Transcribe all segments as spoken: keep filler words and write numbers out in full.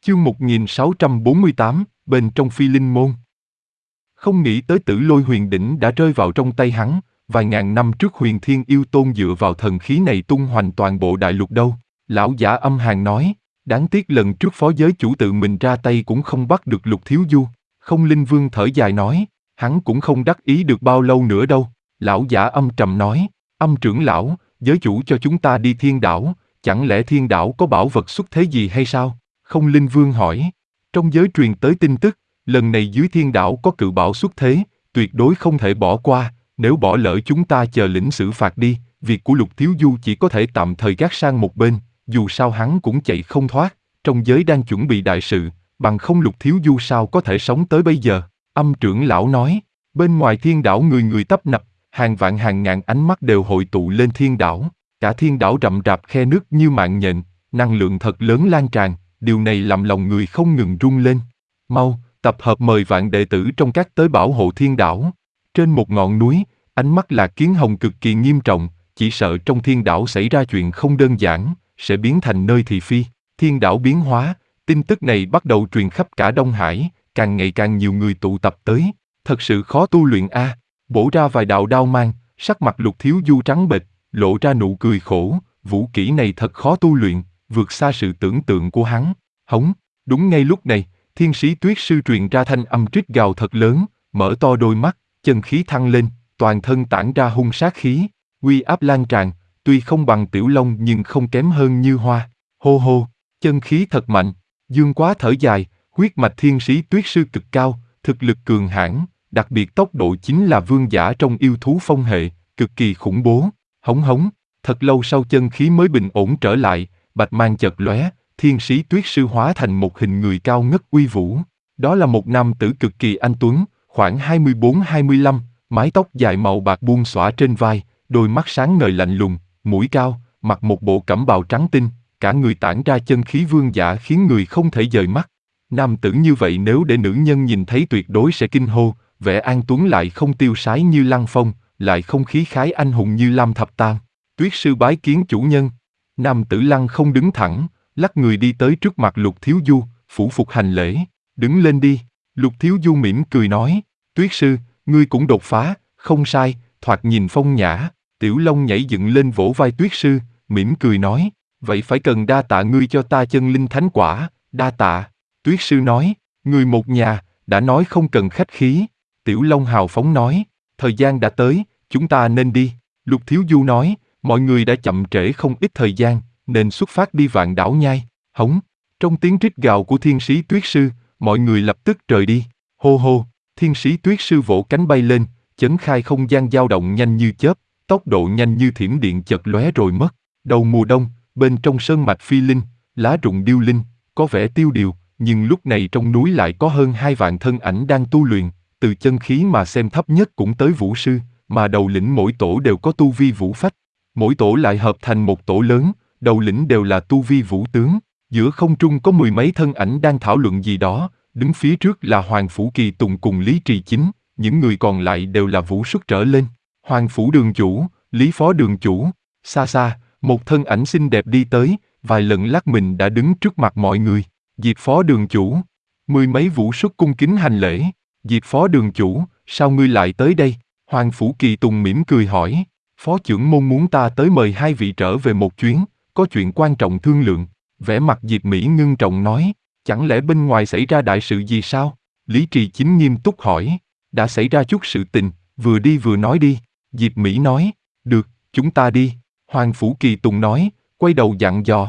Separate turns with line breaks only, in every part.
Chương một nghìn sáu trăm bốn mươi tám, bên trong Phi Linh Môn. Không nghĩ tới Tử Lôi Huyền Đỉnh đã rơi vào trong tay hắn, vài ngàn năm trước Huyền Thiên Yêu Tôn dựa vào thần khí này tung hoành toàn bộ đại lục đâu. Lão giả âm hàn nói, đáng tiếc lần trước phó giới chủ tự mình ra tay cũng không bắt được Lục Thiếu Du. Không Linh Vương thở dài nói, hắn cũng không đắc ý được bao lâu nữa đâu. Lão giả âm trầm nói, âm trưởng lão, giới chủ cho chúng ta đi Thiên Đảo, chẳng lẽ Thiên Đảo có bảo vật xuất thế gì hay sao? Không Linh Vương hỏi, trong giới truyền tới tin tức, lần này dưới Thiên Đảo có cự bảo xuất thế, tuyệt đối không thể bỏ qua, nếu bỏ lỡ chúng ta chờ lĩnh xử phạt đi, việc của Lục Thiếu Du chỉ có thể tạm thời gác sang một bên, dù sao hắn cũng chạy không thoát, trong giới đang chuẩn bị đại sự, bằng không Lục Thiếu Du sao có thể sống tới bây giờ. Âm trưởng lão nói, bên ngoài Thiên Đảo người người tấp nập, hàng vạn hàng ngàn ánh mắt đều hội tụ lên Thiên Đảo, cả Thiên Đảo rậm rạp khe nước như mạng nhện, năng lượng thật lớn lan tràn. Điều này làm lòng người không ngừng rung lên. Mau, tập hợp mời vạn đệ tử trong các tới bảo hộ Thiên Đảo. Trên một ngọn núi, ánh mắt Lạc Kiến Hồng cực kỳ nghiêm trọng, chỉ sợ trong Thiên Đảo xảy ra chuyện không đơn giản, sẽ biến thành nơi thị phi. Thiên Đảo biến hóa, tin tức này bắt đầu truyền khắp cả Đông Hải, càng ngày càng nhiều người tụ tập tới. Thật sự khó tu luyện a. À. Bổ ra vài đạo đao mang, sắc mặt Lục Thiếu Du trắng bệch, lộ ra nụ cười khổ. Vũ kỹ này thật khó tu luyện, vượt xa sự tưởng tượng của hắn. Hống, đúng ngay lúc này, Thiên Sĩ Tuyết Sư truyền ra thanh âm rít gào thật lớn, mở to đôi mắt, chân khí thăng lên, toàn thân tản ra hung sát khí, uy áp lan tràn, tuy không bằng Tiểu Long nhưng không kém hơn Như Hoa. Hô hô, chân khí thật mạnh, Dương Quá thở dài, huyết mạch Thiên Sĩ Tuyết Sư cực cao, thực lực cường hãn, đặc biệt tốc độ chính là vương giả trong yêu thú phong hệ, cực kỳ khủng bố. Hống hống, thật lâu sau chân khí mới bình ổn trở lại, bạch mang chợt lóe. Thiên Sĩ Tuyết Sư hóa thành một hình người cao ngất uy vũ. Đó là một nam tử cực kỳ anh tuấn, khoảng hai mươi bốn hai mươi lăm, mái tóc dài màu bạc buông xõa trên vai, đôi mắt sáng ngời lạnh lùng, mũi cao, mặc một bộ cẩm bào trắng tinh, cả người tản ra chân khí vương giả khiến người không thể dời mắt. Nam tử như vậy nếu để nữ nhân nhìn thấy tuyệt đối sẽ kinh hô, vẻ an tuấn lại không tiêu sái như Lăng Phong, lại không khí khái anh hùng như Lam Thập Tam. Tuyết Sư bái kiến chủ nhân. Nam tử Lăng không đứng thẳng, lắc người đi tới trước mặt Lục Thiếu Du, phủ phục hành lễ, đứng lên đi. Lục Thiếu Du mỉm cười nói, Tuyết Sư, ngươi cũng đột phá, không sai, thoạt nhìn phong nhã. Tiểu Long nhảy dựng lên vỗ vai Tuyết Sư, mỉm cười nói, vậy phải cần đa tạ ngươi cho ta chân linh thánh quả, đa tạ. Tuyết Sư nói, người một nhà, đã nói không cần khách khí. Tiểu Long hào phóng nói, thời gian đã tới, chúng ta nên đi. Lục Thiếu Du nói, mọi người đã chậm trễ không ít thời gian, nên xuất phát đi Vạn Đảo Nhai. Hống, trong tiếng rít gào của Thiên Sĩ Tuyết Sư, mọi người lập tức rời đi. Hô hô, Thiên Sĩ Tuyết Sư vỗ cánh bay lên, chấn khai không gian dao động nhanh như chớp, tốc độ nhanh như thiểm điện chợt lóe rồi mất. Đầu mùa đông, bên trong sơn mạch Phi Linh, lá rụng điêu linh, có vẻ tiêu điều, nhưng lúc này trong núi lại có hơn hai vạn thân ảnh đang tu luyện, từ chân khí mà xem thấp nhất cũng tới vũ sư, mà đầu lĩnh mỗi tổ đều có tu vi vũ phách. Mỗi tổ lại hợp thành một tổ lớn, đầu lĩnh đều là tu vi vũ tướng. Giữa không trung có mười mấy thân ảnh đang thảo luận gì đó, đứng phía trước là Hoàng Phủ Kỳ Tùng cùng Lý Trì Chính, những người còn lại đều là vũ xuất trở lên. Hoàng Phủ Đường Chủ, Lý Phó Đường Chủ, xa xa, một thân ảnh xinh đẹp đi tới, vài lần lắc mình đã đứng trước mặt mọi người. Diệp Phó Đường Chủ, mười mấy vũ xuất cung kính hành lễ. Diệp Phó Đường Chủ, sao ngươi lại tới đây? Hoàng Phủ Kỳ Tùng mỉm cười hỏi, Phó trưởng môn muốn ta tới mời hai vị trở về một chuyến, có chuyện quan trọng thương lượng. Vẻ mặt Diệp Mỹ ngưng trọng nói, chẳng lẽ bên ngoài xảy ra đại sự gì sao? Lý Trì Chính nghiêm túc hỏi, đã xảy ra chút sự tình, vừa đi vừa nói đi. Diệp Mỹ nói, được, chúng ta đi. Hoàng Phủ Kỳ Tùng nói, quay đầu dặn dò.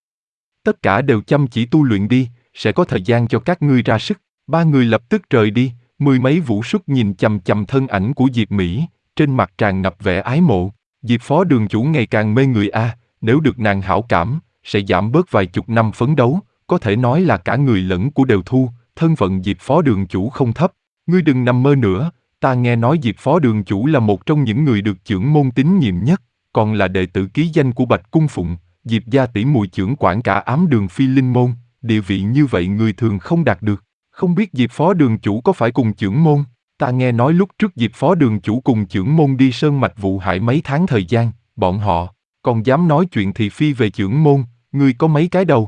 Tất cả đều chăm chỉ tu luyện đi, sẽ có thời gian cho các ngươi ra sức. Ba người lập tức rời đi, mười mấy vũ xuất nhìn chằm chằm thân ảnh của Diệp Mỹ, trên mặt tràn ngập vẻ ái mộ. Diệp Phó Đường Chủ ngày càng mê người a, nếu được nàng hảo cảm, sẽ giảm bớt vài chục năm phấn đấu, có thể nói là cả người lẫn của đều thu, thân phận Diệp Phó Đường Chủ không thấp. Ngươi đừng nằm mơ nữa, ta nghe nói Diệp Phó Đường Chủ là một trong những người được chưởng môn tín nhiệm nhất, còn là đệ tử ký danh của Bạch Cung Phụng, Diệp gia tỷ muội chưởng quản cả ám đường Phi Linh môn, địa vị như vậy người thường không đạt được. Không biết Diệp Phó Đường Chủ có phải cùng chưởng môn? Ta nghe nói lúc trước Diệp Phó Đường Chủ cùng chưởng môn đi sơn mạch vụ hải mấy tháng thời gian, bọn họ còn dám nói chuyện thị phi về chưởng môn, ngươi có mấy cái đầu?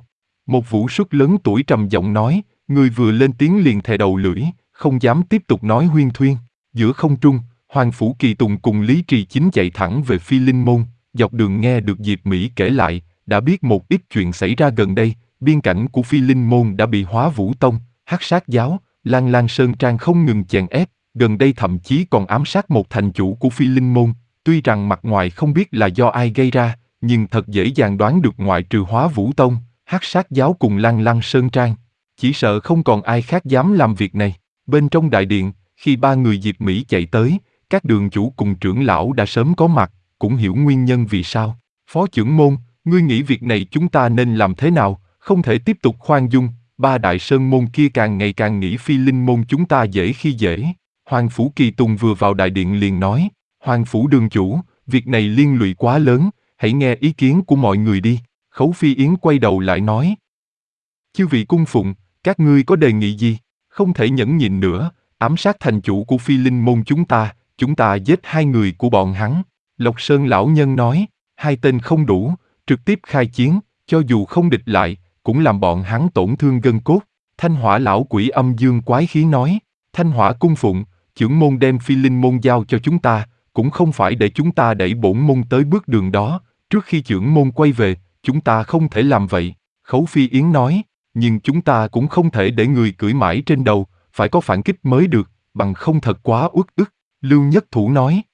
Một vũ xuất lớn tuổi trầm giọng nói, người vừa lên tiếng liền thè đầu lưỡi, không dám tiếp tục nói huyên thuyên. Giữa không trung, Hoàng Phủ Kỳ Tùng cùng Lý Trì Chính chạy thẳng về Phi Linh Môn, dọc đường nghe được Diệp Mỹ kể lại, đã biết một ít chuyện xảy ra gần đây, biên cảnh của Phi Linh Môn đã bị Hóa Vũ Tông, Hắc Sát Giáo, Lan Lan Sơn Trang không ngừng chèn ép, gần đây thậm chí còn ám sát một thành chủ của Phi Linh Môn, tuy rằng mặt ngoài không biết là do ai gây ra, nhưng thật dễ dàng đoán được ngoại trừ Hóa Vũ Tông, Hắc Sát Giáo cùng Lan Lan Sơn Trang. Chỉ sợ không còn ai khác dám làm việc này. Bên trong đại điện, khi ba người Diệp Mỹ chạy tới, các đường chủ cùng trưởng lão đã sớm có mặt, cũng hiểu nguyên nhân vì sao. Phó trưởng môn, ngươi nghĩ việc này chúng ta nên làm thế nào, không thể tiếp tục khoan dung, ba đại sơn môn kia càng ngày càng nghĩ Phi Linh môn chúng ta dễ khi dễ. Hoàng Phủ Kỳ Tùng vừa vào đại điện liền nói, Hoàng Phủ đường chủ, việc này liên lụy quá lớn, hãy nghe ý kiến của mọi người đi. Khấu Phi Yến quay đầu lại nói, chư vị cung phụng, các ngươi có đề nghị gì? Không thể nhẫn nhịn nữa, ám sát thành chủ của Phi Linh môn chúng ta, chúng ta giết hai người của bọn hắn. Lộc Sơn lão nhân nói, hai tên không đủ, trực tiếp khai chiến, cho dù không địch lại, cũng làm bọn hắn tổn thương gân cốt. Thanh Hỏa lão quỷ âm dương quái khí nói, Thanh Hỏa cung phụng, trưởng môn đem Phi Linh môn giao cho chúng ta, cũng không phải để chúng ta đẩy bổn môn tới bước đường đó, trước khi trưởng môn quay về, chúng ta không thể làm vậy. Khấu Phi Yến nói, nhưng chúng ta cũng không thể để người cưỡi mãi trên đầu, phải có phản kích mới được, bằng không thật quá uất ức. Lưu Nhất Thủ nói,